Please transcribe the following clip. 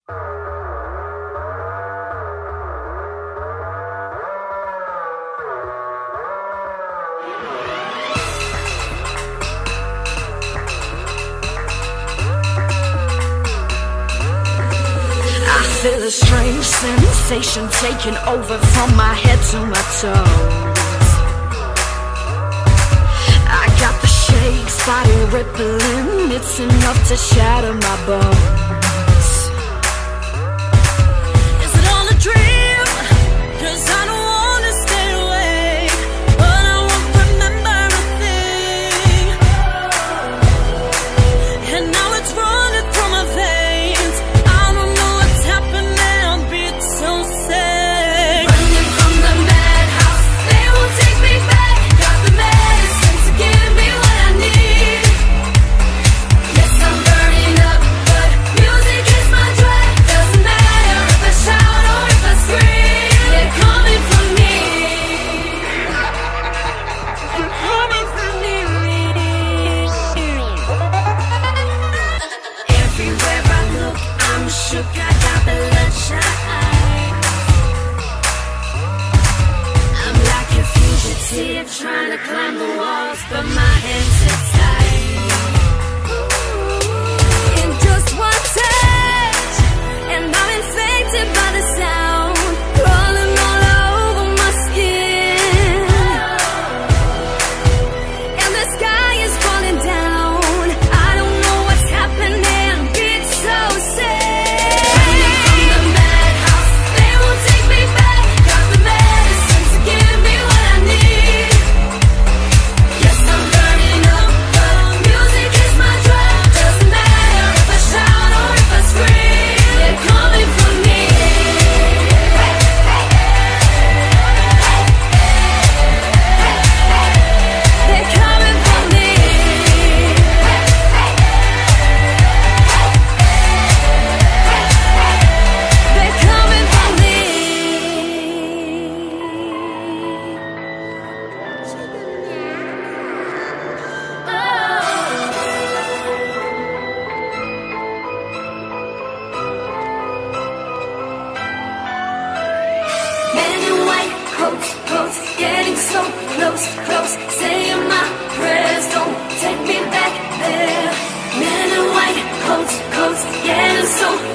I feel a strange sensation taking over from my head to my toes. I got the shakes, body rippling, it's enough to shatter my bones. Is it all a dream? 'Cause I don't wanna stay awake, but I won't remember a thing. And now it's running through my veins. I don't know what's happening, I'm beat so sick. Running from the madhouse, they won't take me back. Got the medicine to give me what I need. Yes, I'm burning up, but music is my drug. Doesn't matter if I shout or if I scream. They're coming for me. They're coming for me. Everywhere I look, I'm shook. I got bloodshot eyes. I'm like a fugitive trying to climb the walls, but my hands are tied. In just one touch, and I'm infected by the sound, crawling all over my skin. And the sky is falling down. I don't know what's happening, it's so sad. Running from the madhouse, they won't take me back. Got the medicine to give me what I need. Yes, I'm burning up, but music is my drug. Doesn't matter if I shout or if I scream. They're coming for me. They're coming for me. They're coming for me. Men in white coats, coats, getting so close, close, saying my prayers, don't take me back there. Men in white coats, coats, getting so